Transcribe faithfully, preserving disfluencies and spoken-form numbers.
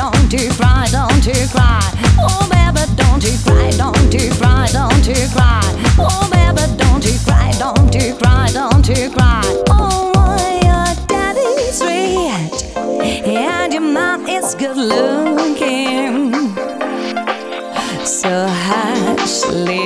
don't you cry, don't you cry. Oh baby, don't you cry, don't you cry, don't you cry. Oh baby, don't you cry, don't you cry, don't you cry. Oh, why your daddy's rich and your mom is good looking. So hush,